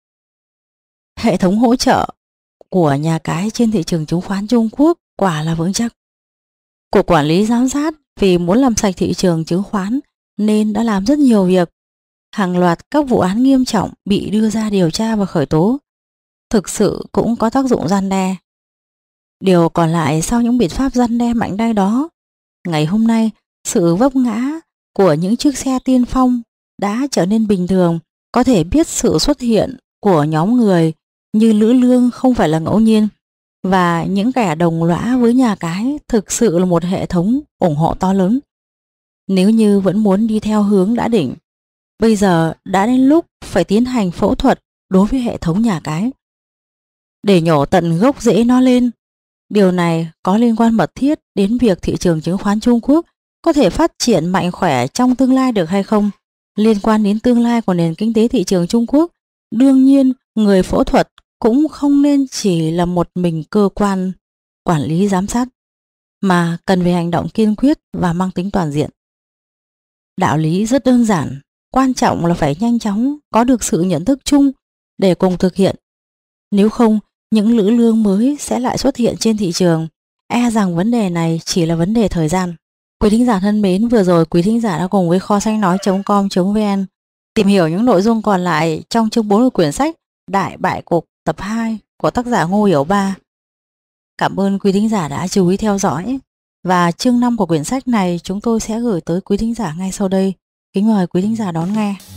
Hệ thống hỗ trợ của nhà cái trên thị trường chứng khoán Trung Quốc quả là vững chắc. Cục Quản lý Giám sát vì muốn làm sạch thị trường chứng khoán nên đã làm rất nhiều việc. Hàng loạt các vụ án nghiêm trọng bị đưa ra điều tra và khởi tố, thực sự cũng có tác dụng răn đe. Điều còn lại sau những biện pháp răn đe mạnh tay đó, ngày hôm nay sự vấp ngã của những chiếc xe tiên phong đã trở nên bình thường. Có thể biết sự xuất hiện của nhóm người như Lữ Lương không phải là ngẫu nhiên, và những kẻ đồng lõa với nhà cái thực sự là một hệ thống ủng hộ to lớn. Nếu như vẫn muốn đi theo hướng đã định, bây giờ đã đến lúc phải tiến hành phẫu thuật đối với hệ thống nhà cái để nhổ tận gốc rễ nó lên. Điều này có liên quan mật thiết đến việc thị trường chứng khoán Trung Quốc có thể phát triển mạnh khỏe trong tương lai được hay không, liên quan đến tương lai của nền kinh tế thị trường Trung Quốc. Đương nhiên, người phẫu thuật cũng không nên chỉ là một mình cơ quan quản lý giám sát, mà cần phải hành động kiên quyết và mang tính toàn diện. Đạo lý rất đơn giản, quan trọng là phải nhanh chóng có được sự nhận thức chung để cùng thực hiện. Nếu không, những Lữ Lương mới sẽ lại xuất hiện trên thị trường. E rằng vấn đề này chỉ là vấn đề thời gian. Quý thính giả thân mến, vừa rồi quý thính giả đã cùng với kho sách nói chấm com chấm vn tìm hiểu những nội dung còn lại trong chương bốn của quyển sách Đại Bại Cục tập hai của tác giả Ngô Hiểu Ba. Cảm ơn quý thính giả đã chú ý theo dõi, và chương năm của quyển sách này chúng tôi sẽ gửi tới quý thính giả ngay sau đây. Kính mời quý thính giả đón nghe.